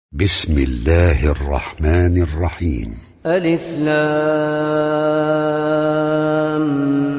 بسم الله الرحمن الرحيم. ألف لام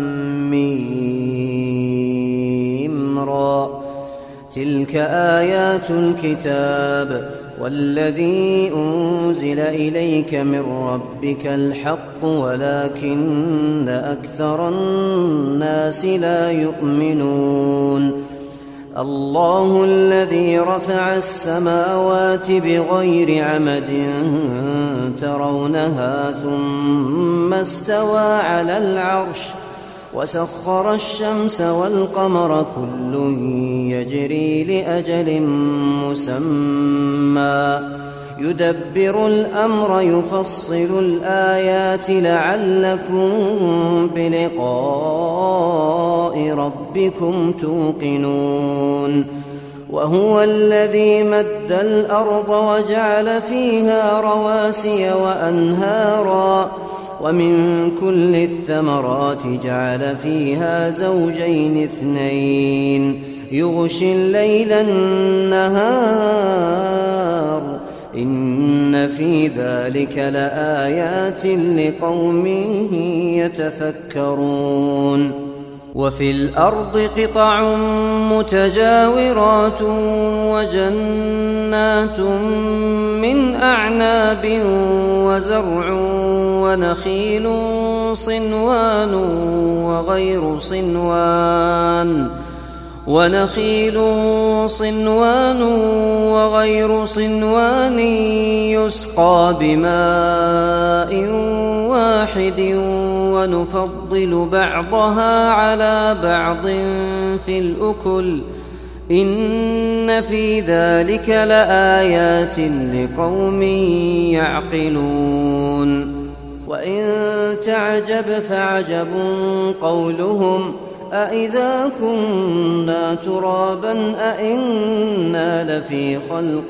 ميم را. تلك آيات الكتاب والذي أنزل إليك من ربك الحق ولكن أكثر الناس لا يؤمنون. الله الذي رفع السماوات بغير عمد ترونها ثم استوى على العرش وسخر الشمس والقمر كل يجري لأجل مسمى يدبر الأمر يفصل الآيات لعلكم بلقاء ربكم توقنون. وهو الذي مد الأرض وجعل فيها رواسي وأنهارا ومن كل الثمرات جعل فيها زوجين اثنين يغشي الليل النهار إن في ذلك لآيات لقوم يتفكرون. وفي الأرض قطع متجاورات وجنات من أعناب وزرع ونخيل صنوان وغير صنوان يسقى بماء واحد ونفضل بعضها على بعض في الأكل إن في ذلك لآيات لقوم يعقلون. وإن تعجب فعجب قولهم أإذا كنا ترابا أإنا لفي خلق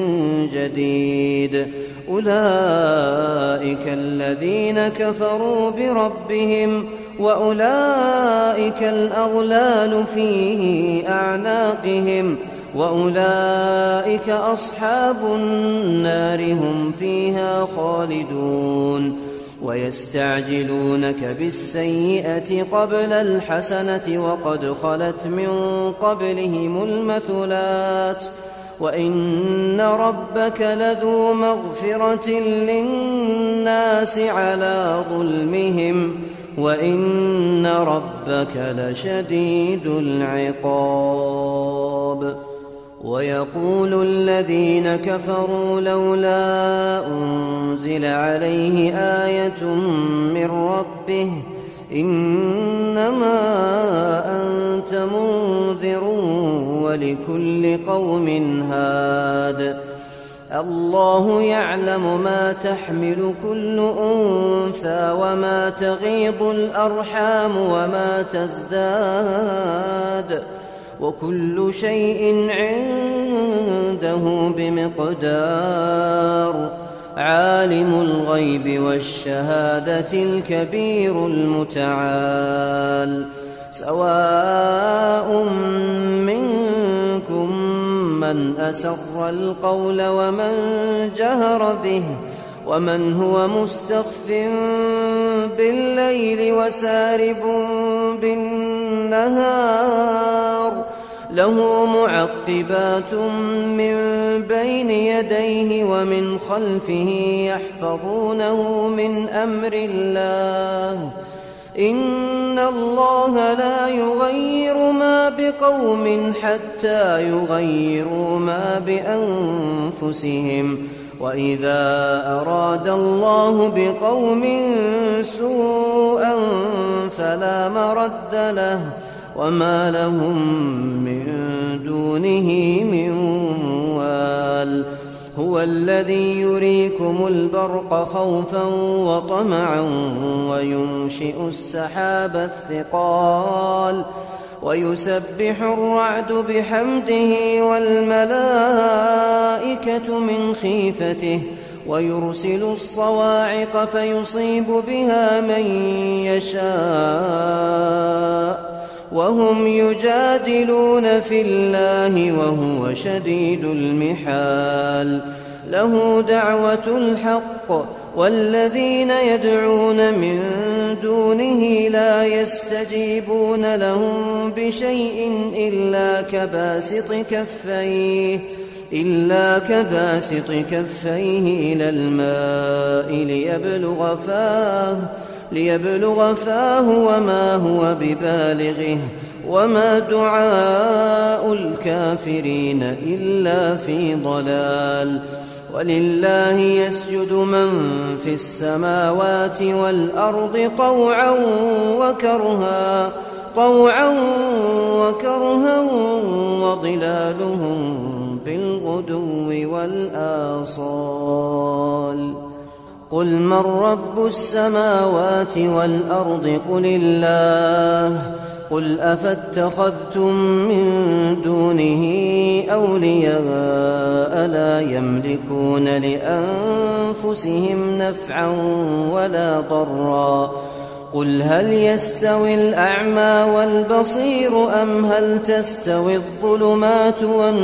جديد أولئك الذين كفروا بربهم وأولئك الأغلال في أعناقهم وأولئك أصحاب النار هم فيها خالدون. ويستعجلونك بالسيئة قبل الحسنة وقد خلت من قبلهم المثلات وإن ربك لذو مغفرة للناس على ظلمهم وإن ربك لشديد العقاب. ويقول الذين كفروا لولا أنزل عليه آية من ربه إنما أنت منذر ولكل قوم هاد. الله يعلم ما تحمل كل أنثى وما تغيض الأرحام وما تزداد وكل شيء عنده بمقدار. عالم الغيب والشهادة الكبير المتعال. سواء منكم من أسر القول ومن جهر به ومن هو مستخف بالليل وسارب بالنهار له معقبات من بين يديه ومن خلفه يحفظونه من أمر الله إن الله لا يغير ما بقوم حتى يغيروا ما بأنفسهم وإذا أراد الله بقوم سوءا فلا مرد له وما لهم من دونه من وال. هو الذي يريكم البرق خوفا وطمعا وينشئ السحاب الثقال ويسبح الرعد بحمده والملائكة من خيفته ويرسل الصواعق فيصيب بها من يشاء وهم يجادلون في الله وهو شديد المحال. له دعوة الحق والذين يدعون من دونه لا يستجيبون لهم بشيء إلا كباسط كفيه إلى الماء ليبلغ فاه وما هو ببالغه وما دعاء الكافرين إلا في ضلال. ولله يسجد من في السماوات والأرض طوعا وكرها وظلالهم بالغدو والآصال. قل من رب السماوات والأرض قل الله. قل أفاتخذتم من دونه أولياء لا يملكون لأنفسهم نفعا ولا ضرا. قل هل يستوي الأعمى والبصير أم هل تستوي الظلمات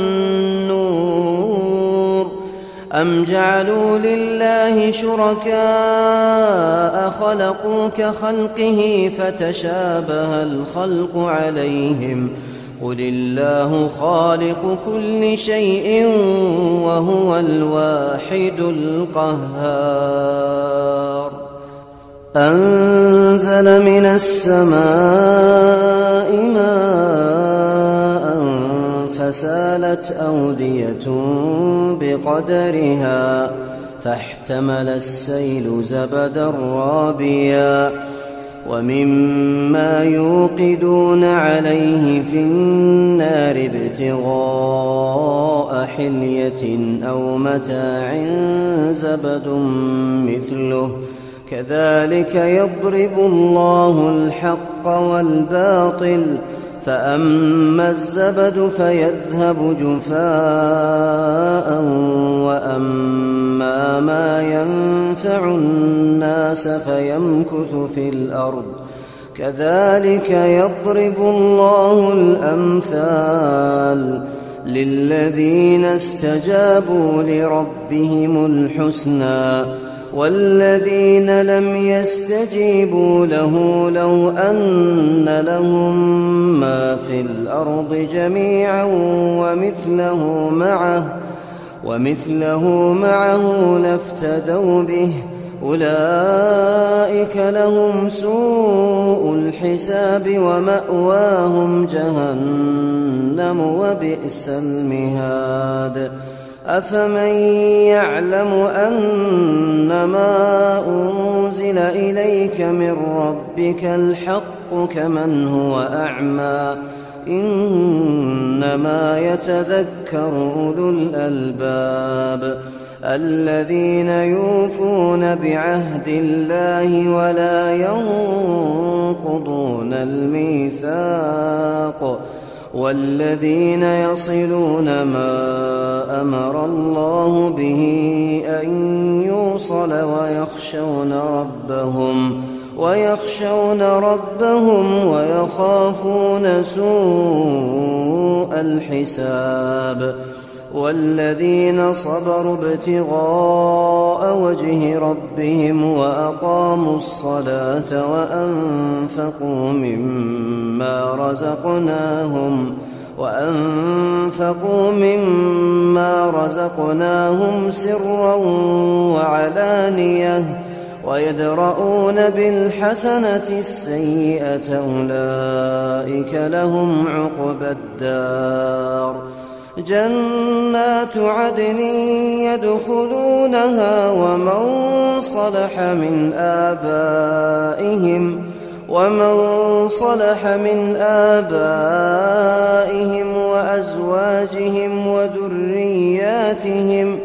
والنور أم جعلوا لله شركاء خلقوا كخلقه فتشابه الخلق عليهم قل الله خالق كل شيء وهو الواحد القهار. أنزل من السماء ماء فسالت أودية بقدرها فاحتمل السيل زبدا رابيا ومما يوقدون عليه في النار ابتغاء حلية أو متاع زبد مثله كذلك يضرب الله الحق والباطل فأما الزبد فيذهب جفاء وأما ما ينفع الناس فيمكث في الأرض كذلك يضرب الله الأمثال للذين استجابوا لربهم الحسنى والذين لم يستجيبوا له لو أن لهم ما في الأرض جميعا ومثله معه لافتدوا به أولئك لهم سوء الحساب ومأواهم جهنم وبئس المهاد. أفمن يعلم أنما أنزل إليك من ربك الحق كمن هو أعمى إنما يتذكر أولو الألباب الذين يوفون بعهد الله ولا ينقضون الميثاق والذين يصلون ما أمر الله به أن يوصل ويخشون ربهم ويخافون سوء الحساب والذين صبروا ابتغاء وجه ربهم وأقاموا الصلاة وأنفقوا مما رزقناهم سرا وعلانية ويدرؤون بالحسنة السيئة أولئك لهم عقبى الدار. جنات عدن يدخلونها ومن صلح من آبائهم وأزواجهم وذرياتهم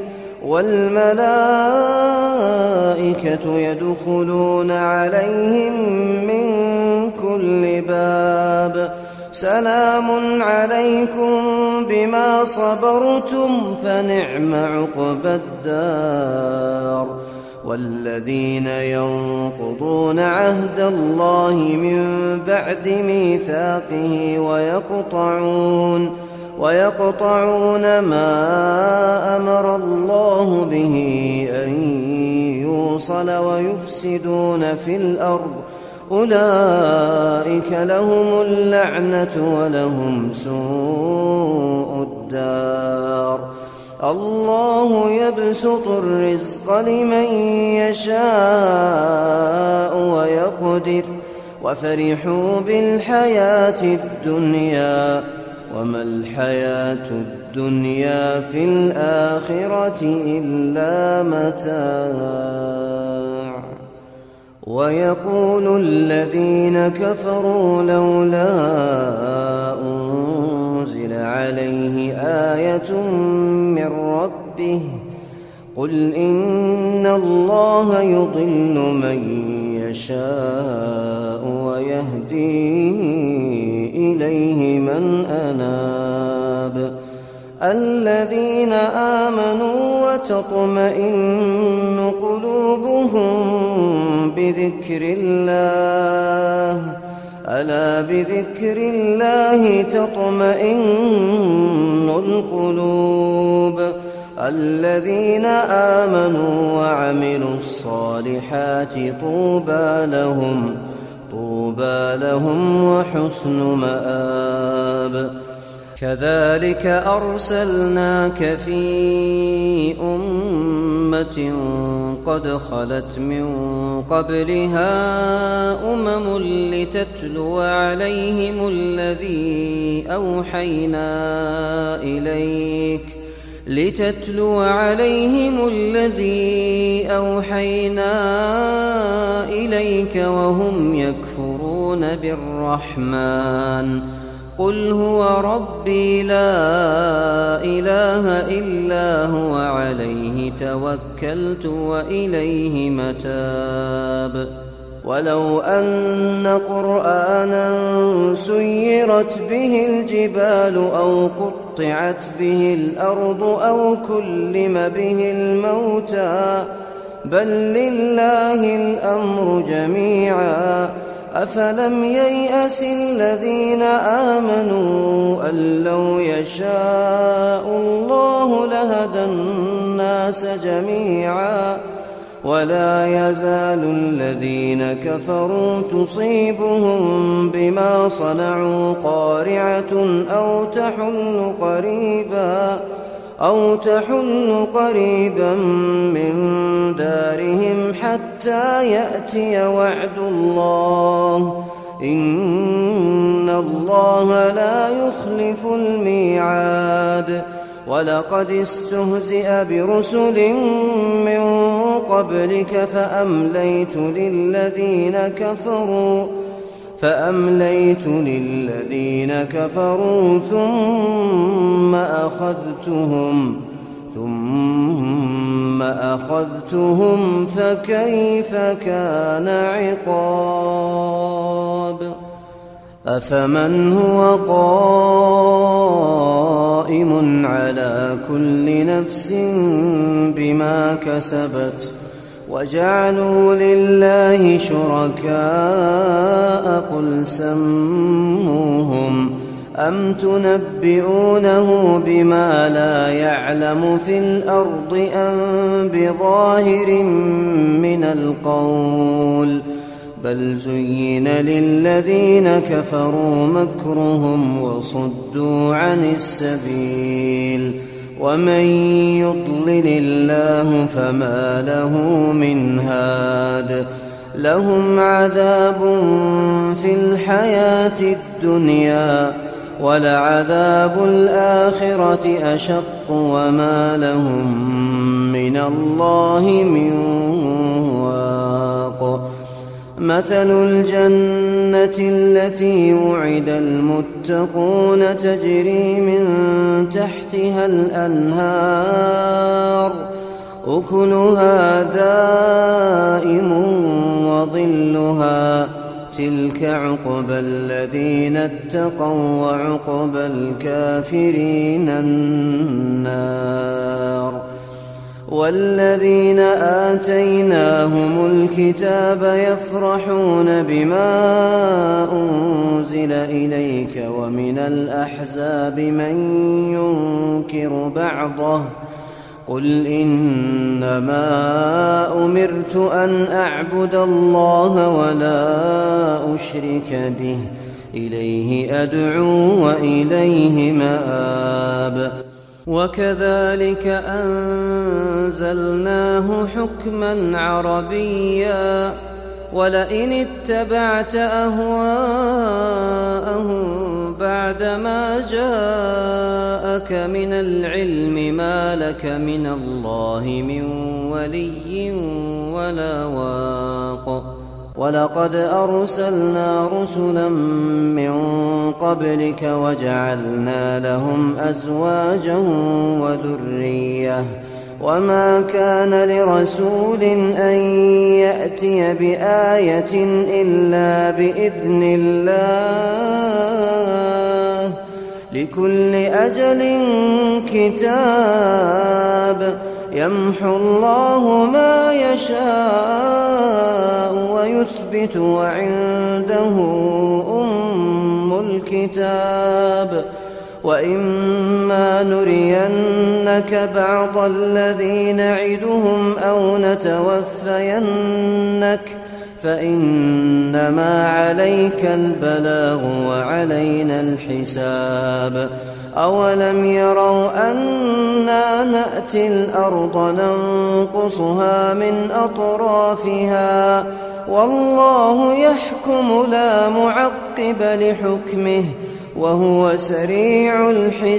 والملائكة يدخلون عليهم من كل باب سلام عليكم بما صبرتم فنعم عقبى الدار. والذين ينقضون عهد الله من بعد ميثاقه ويقطعون ما أمر الله به أن يوصل ويفسدون في الأرض أولئك لهم اللعنة ولهم سوء الدار الله يبسط الرزق لمن يشاء ويقدر وفرحوا بالحياة الدنيا وما الحياة الدنيا في الآخرة إلا متاع ويقول الذين كفروا لولا أنزل عليه آية من ربه قل إن الله يضل من يشاء ويهدي إليه من أناب الذين آمنوا وتطمئن قلوبهم بذكر الله ألا بذكر الله تطمئن القلوب الذين آمنوا وعملوا الصالحات طوبى لهم وحسن مآب كذلك أرسلناك في أمة قد خلت من قبلها لتتلو عليهم الذي أوحينا إليك وهم يكفرون بالرحمن قل هو ربي لا إله إلا هو عليه توكلت وإليه متاب ولو أن قرآنا سيرت به الجبال أو قطعت به الأرض أو كلم به الموتى بل لله الأمر جميعا أفلم ييأس الذين آمنوا أن لو يشاء الله لهدى الناس جميعا ولا يزال الذين كفروا تصيبهم بما صنعوا قارعة أو تحل قريبا من دارهم حتى يأتي وعد الله إن الله لا يخلف الميعاد ولقد استهزئ برسل من قبلك فأمليت للذين كفروا ثم أخذتهم فكيف كان عقاب أفمن هو قائم على كل نفس بما كسبت وجعلوا لله شركاء قل سموهم أم تنبئونه بما لا يعلم في الأرض أم بظاهر من القول بل زين للذين كفروا مكرهم وصدوا عن السبيل ومن يضلل الله فما له من هاد لهم عذاب في الحياة الدنيا ولعذاب الآخرة أشق وما لهم من الله من واق مثل الجنة التي وعد المتقون تجري من تحتها الأنهار أكلها دائم وظلها تلك عقبى الذين اتقوا وعقبى الكافرين النار والذين آتيناهم الكتاب يفرحون بما أنزل إليك ومن الأحزاب من ينكر بعضه قل إنما أمرت أن أعبد الله ولا أشرك به إليه أدعو وإليه مآب وكذلك أنزلناه حكما عربيا ولئن اتبعت أهواءهم بعدما جاءك من العلم ما لك من الله من ولي ولا واق ولقد أرسلنا رسلا من قبلك وجعلنا لهم أزواجا وذرية وما كان لرسول أن يأتي بآية إلا بإذن الله لكل أجل كتاب يمحو الله ما يشاء ويثبت وعنده أم الكتاب وإما نرينك بعض الذي نعدهم أو نتوفينك فإنما عليك البلاغ وعلينا الحساب أولم يروا أنا نأتي الأرض ننقصها من أطرافها والله يحكم لا معقب لحكمه وهو سريع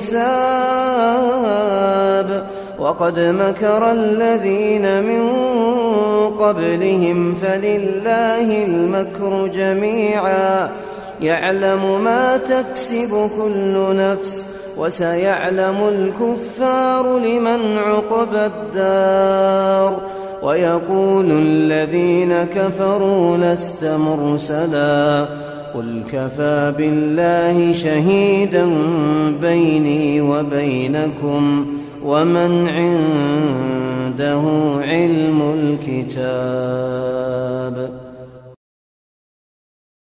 الحساب وقد مكر الذين من قبلهم فلله المكر جميعا يعلم ما تكسب كل نفس وسيعلم الكفار لمن عقبى الدار ويقول الذين كفروا لست مرسلا قل كفى بالله شهيدا بيني وبينكم ومن عنده علم الكتاب